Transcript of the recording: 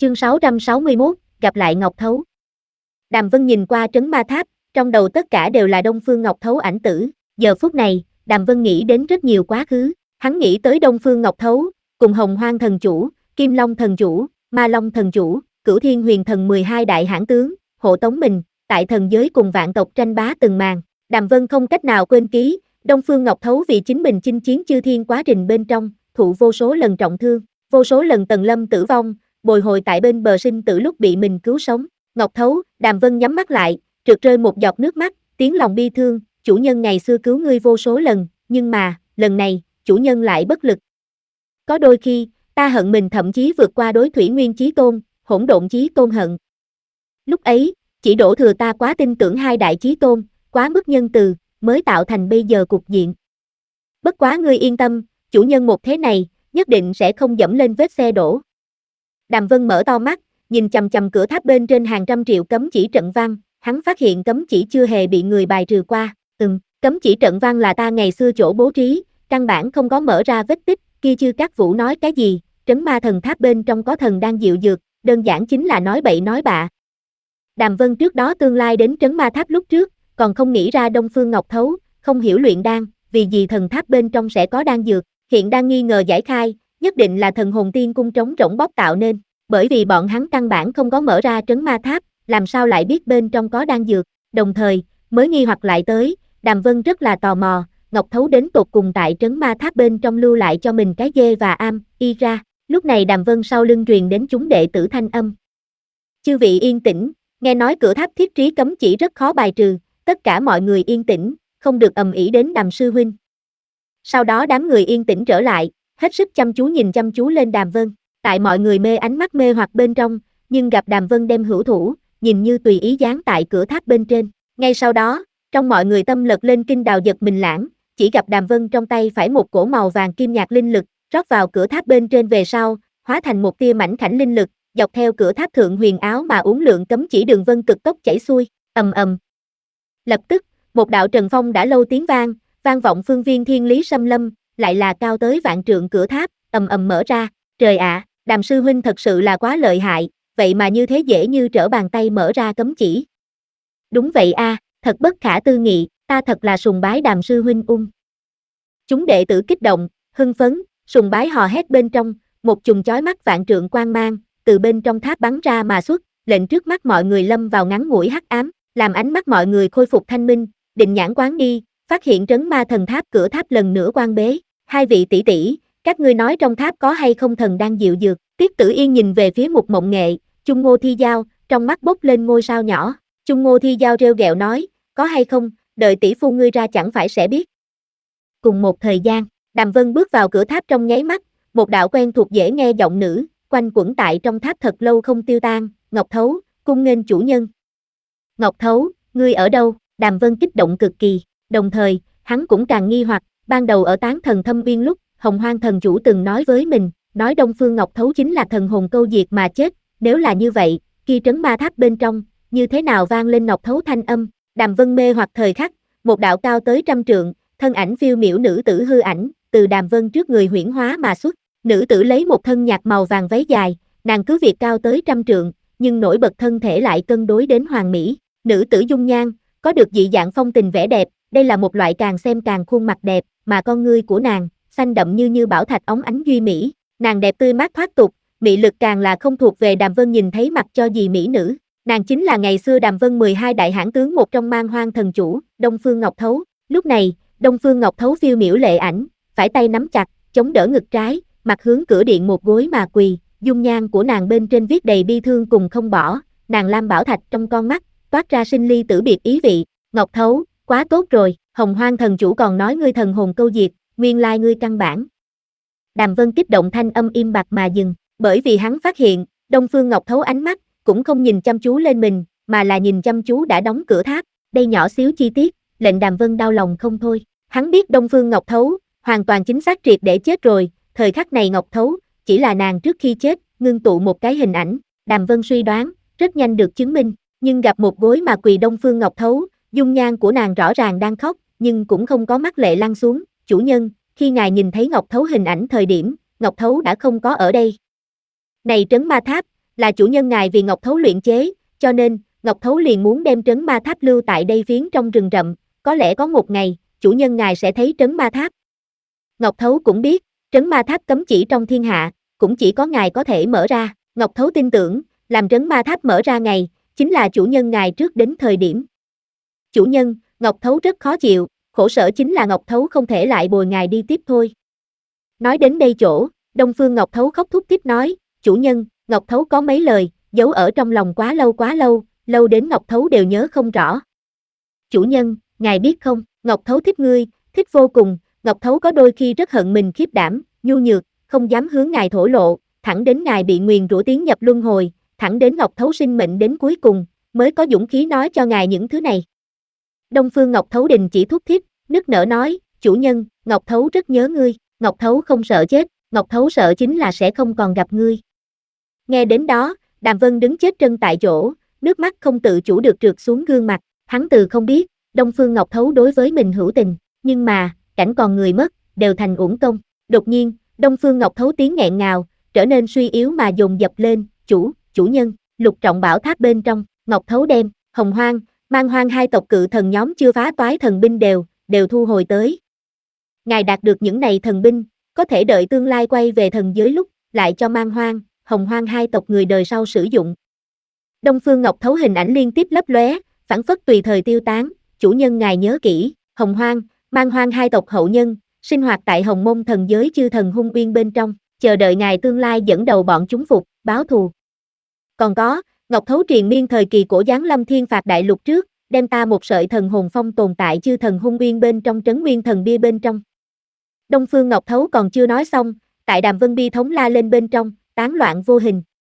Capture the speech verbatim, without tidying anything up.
Chương sáu trăm sáu mươi mốt, gặp lại Ngọc Thấu. Đàm Vân nhìn qua trấn ma tháp, trong đầu tất cả đều là Đông Phương Ngọc Thấu ảnh tử. Giờ phút này, Đàm Vân nghĩ đến rất nhiều quá khứ. Hắn nghĩ tới Đông Phương Ngọc Thấu, cùng Hồng Hoang thần chủ, Kim Long thần chủ, Ma Long thần chủ, Cửu Thiên Huyền thần mười hai đại hãn tướng, hộ tống mình, tại thần giới cùng vạn tộc tranh bá từng màn. Đàm Vân không cách nào quên ký, Đông Phương Ngọc Thấu vì chính mình chinh chiến chư thiên quá trình bên trong, thụ vô số lần trọng thương, vô số lần Tần Lâm tử vong, bồi hồi tại bên bờ sinh tử lúc bị mình cứu sống. Ngọc Thấu, Đàm Vân nhắm mắt lại, trượt rơi một giọt nước mắt, tiếng lòng bi thương, chủ nhân ngày xưa cứu ngươi vô số lần, nhưng mà, lần này, chủ nhân lại bất lực. Có đôi khi, ta hận mình thậm chí vượt qua đối Thủy Nguyên Chí Tôn, Hỗn Độn Chí Tôn hận. Lúc ấy, chỉ đổ thừa ta quá tin tưởng hai đại chí tôn, quá mức nhân từ, mới tạo thành bây giờ cục diện. Bất quá ngươi yên tâm, chủ nhân một thế này, nhất định sẽ không dẫm lên vết xe đổ. Đàm Vân mở to mắt, nhìn chằm chằm cửa tháp bên trên hàng trăm triệu cấm chỉ trận văn, hắn phát hiện cấm chỉ chưa hề bị người bài trừ qua. Ừm, cấm chỉ trận văn là ta ngày xưa chỗ bố trí, căn bản không có mở ra vết tích, kia Chư Các Vũ nói cái gì, trấn ma thần tháp bên trong có thần đang dịu dược, đơn giản chính là nói bậy nói bạ. Đàm Vân trước đó tương lai đến trấn ma tháp lúc trước, còn không nghĩ ra Đông Phương Ngọc Thấu, không hiểu luyện đan, vì gì thần tháp bên trong sẽ có đan dược, hiện đang nghi ngờ giải khai, nhất định là thần hồn tiên cung trống rỗng bóp tạo nên, bởi vì bọn hắn căn bản không có mở ra trấn ma tháp, làm sao lại biết bên trong có đan dược, đồng thời, mới nghi hoặc lại tới, Đàm Vân rất là tò mò, Ngọc Thấu đến tột cùng tại trấn ma tháp bên trong lưu lại cho mình cái dê và am, y ra, lúc này Đàm Vân sau lưng truyền đến chúng đệ tử thanh âm. Chư vị yên tĩnh, nghe nói cửa tháp thiết trí cấm chỉ rất khó bài trừ, tất cả mọi người yên tĩnh, không được ầm ĩ đến Đàm sư huynh. Sau đó đám người yên tĩnh trở lại, hết sức chăm chú nhìn chăm chú lên Đàm Vân, tại mọi người mê ánh mắt mê hoặc bên trong, nhưng gặp Đàm Vân đem hữu thủ, nhìn như tùy ý dán tại cửa tháp bên trên. Ngay sau đó, trong mọi người tâm lật lên kinh đào giật mình lãng, chỉ gặp Đàm Vân trong tay phải một cổ màu vàng kim nhạt linh lực, rót vào cửa tháp bên trên về sau, hóa thành một tia mảnh khảnh linh lực, dọc theo cửa tháp thượng huyền áo mà uốn lượn cấm chỉ đường vân cực tốc chảy xuôi, ầm ầm. Lập tức, một đạo trần phong đã lâu tiếng vang, vang vọng phương viên thiên lý xâm lâm, lại là cao tới vạn trượng cửa tháp, ầm ầm mở ra, trời ạ, Đàm sư huynh thật sự là quá lợi hại, vậy mà như thế dễ như trở bàn tay mở ra cấm chỉ. Đúng vậy a, à, thật bất khả tư nghị, ta thật là sùng bái Đàm sư huynh ung. Chúng đệ tử kích động, hưng phấn, sùng bái hò hét bên trong, một chùm chói mắt vạn trượng quang mang, từ bên trong tháp bắn ra mà xuất, lệnh trước mắt mọi người lâm vào ngắn ngủi hắc ám, làm ánh mắt mọi người khôi phục thanh minh, định nhãn quán đi, phát hiện trấn ma thần tháp cửa tháp lần nữa quan bế. Hai vị tỷ tỷ, các ngươi nói trong tháp có hay không thần đang dịu dược? Tiết Tử Yên nhìn về phía Mục Mộng Nghệ, Chung Ngô Thi Giao, trong mắt bốc lên ngôi sao nhỏ. Chung Ngô Thi Giao rêu ghẹo nói, có hay không, đợi tỷ phu ngươi ra chẳng phải sẽ biết. Cùng một thời gian, Đàm Vân bước vào cửa tháp trong nháy mắt, một đạo quen thuộc dễ nghe giọng nữ, quanh quẩn tại trong tháp thật lâu không tiêu tan, Ngọc Thấu, cung nghênh chủ nhân. Ngọc Thấu, ngươi ở đâu? Đàm Vân kích động cực kỳ, đồng thời, hắn cũng càng nghi hoặc, ban đầu ở Tán Thần Thâm Uyên lúc, Hồng Hoang thần chủ từng nói với mình, nói Đông Phương Ngọc Thấu chính là thần hồn câu diệt mà chết, nếu là như vậy, khi trấn ma tháp bên trong, như thế nào vang lên Ngọc Thấu thanh âm? Đàm Vân mê hoặc thời khắc, một đạo cao tới trăm trượng, thân ảnh phiêu miểu nữ tử hư ảnh, từ Đàm Vân trước người huyễn hóa mà xuất, nữ tử lấy một thân nhạt màu vàng váy dài, nàng cứ việc cao tới trăm trượng, nhưng nổi bật thân thể lại cân đối đến hoàn mỹ, nữ tử dung nhan, có được dị dạng phong tình vẻ đẹp, đây là một loại càng xem càng khuôn mặt đẹp, mà con ngươi của nàng, xanh đậm như như bảo thạch óng ánh duy mỹ, nàng đẹp tươi mát thoát tục, mị lực càng là không thuộc về Đàm Vân nhìn thấy mặt cho gì mỹ nữ, nàng chính là ngày xưa Đàm Vân mười hai đại hãn tướng một trong Man Hoang thần chủ, Đông Phương Ngọc Thấu. Lúc này, Đông Phương Ngọc Thấu phiêu miểu lệ ảnh, phải tay nắm chặt, chống đỡ ngực trái, mặt hướng cửa điện một gối mà quỳ, dung nhan của nàng bên trên viết đầy bi thương cùng không bỏ, nàng lam bảo thạch trong con mắt, toát ra sinh ly tử biệt ý vị. Ngọc Thấu, quá tốt rồi, Hồng Hoang thần chủ còn nói ngươi thần hồn câu diệt, nguyên lai ngươi căn bản. Đàm Vân kích động thanh âm im bặt mà dừng, bởi vì hắn phát hiện, Đông Phương Ngọc Thấu ánh mắt, cũng không nhìn chăm chú lên mình, mà là nhìn chăm chú đã đóng cửa tháp, đây nhỏ xíu chi tiết, lệnh Đàm Vân đau lòng không thôi. Hắn biết Đông Phương Ngọc Thấu, hoàn toàn chính xác triệt để chết rồi, thời khắc này Ngọc Thấu, chỉ là nàng trước khi chết, ngưng tụ một cái hình ảnh, Đàm Vân suy đoán, rất nhanh được chứng minh, nhưng gặp một gối mà quỳ Đông Phương Ngọc Thấu, dung nhan của nàng rõ ràng đang khóc, nhưng cũng không có mắt lệ lăn xuống, chủ nhân, khi ngài nhìn thấy Ngọc Thấu hình ảnh thời điểm, Ngọc Thấu đã không có ở đây. Này trấn ma tháp, là chủ nhân ngài vì Ngọc Thấu luyện chế, cho nên, Ngọc Thấu liền muốn đem trấn ma tháp lưu tại đây phiến trong rừng rậm, có lẽ có một ngày, chủ nhân ngài sẽ thấy trấn ma tháp. Ngọc Thấu cũng biết, trấn ma tháp cấm chỉ trong thiên hạ, cũng chỉ có ngài có thể mở ra. Ngọc Thấu tin tưởng, làm trấn ma tháp mở ra ngày, chính là chủ nhân ngài trước đến thời điểm. Chủ nhân, Ngọc Thấu rất khó chịu, khổ sở chính là Ngọc Thấu không thể lại bồi ngài đi tiếp thôi. Nói đến đây chỗ, Đông Phương Ngọc Thấu khóc thút thít nói, chủ nhân, Ngọc Thấu có mấy lời, giấu ở trong lòng quá lâu quá lâu, lâu đến Ngọc Thấu đều nhớ không rõ. Chủ nhân, ngài biết không, Ngọc Thấu thích ngươi, thích vô cùng, Ngọc Thấu có đôi khi rất hận mình khiếp đảm, nhu nhược, không dám hướng ngài thổ lộ, thẳng đến ngài bị nguyền rủa tiến nhập luân hồi, thẳng đến Ngọc Thấu sinh mệnh đến cuối cùng, mới có dũng khí nói cho ngài những thứ này. Đông Phương Ngọc Thấu đình chỉ thút thít, nức nở nói, chủ nhân, Ngọc Thấu rất nhớ ngươi, Ngọc Thấu không sợ chết, Ngọc Thấu sợ chính là sẽ không còn gặp ngươi. Nghe đến đó, Đàm Vân đứng chết chân tại chỗ, nước mắt không tự chủ được trượt xuống gương mặt, hắn từ không biết, Đông Phương Ngọc Thấu đối với mình hữu tình, nhưng mà, cảnh còn người mất, đều thành uổng công. Đột nhiên, Đông Phương Ngọc Thấu tiếng nghẹn ngào, trở nên suy yếu mà dồn dập lên, chủ, chủ nhân, Lục Trọng Bảo Tháp bên trong, Ngọc Thấu đem, Hồng Hoang, Mang Hoang hai tộc cự thần nhóm chưa phá toái thần binh đều, đều thu hồi tới. Ngài đạt được những này thần binh, có thể đợi tương lai quay về thần giới lúc, lại cho Mang Hoang, Hồng Hoang hai tộc người đời sau sử dụng. Đông Phương Ngọc Thấu hình ảnh liên tiếp lấp lóe, phảng phất tùy thời tiêu tán, chủ nhân ngài nhớ kỹ, Hồng Hoang, Mang Hoang hai tộc hậu nhân, sinh hoạt tại Hồng Mông thần giới chư thần hung uyên bên trong, chờ đợi ngài tương lai dẫn đầu bọn chúng phục, báo thù. Còn có, Ngọc Thấu triền miên thời kỳ cổ giáng lâm thiên phạt đại lục trước, đem ta một sợi thần hồn phong tồn tại chư thần hung uyên bên trong trấn nguyên thần bia bên trong. Đông Phương Ngọc Thấu còn chưa nói xong, tại Đàm Vân bi thống la lên bên trong, tán loạn vô hình,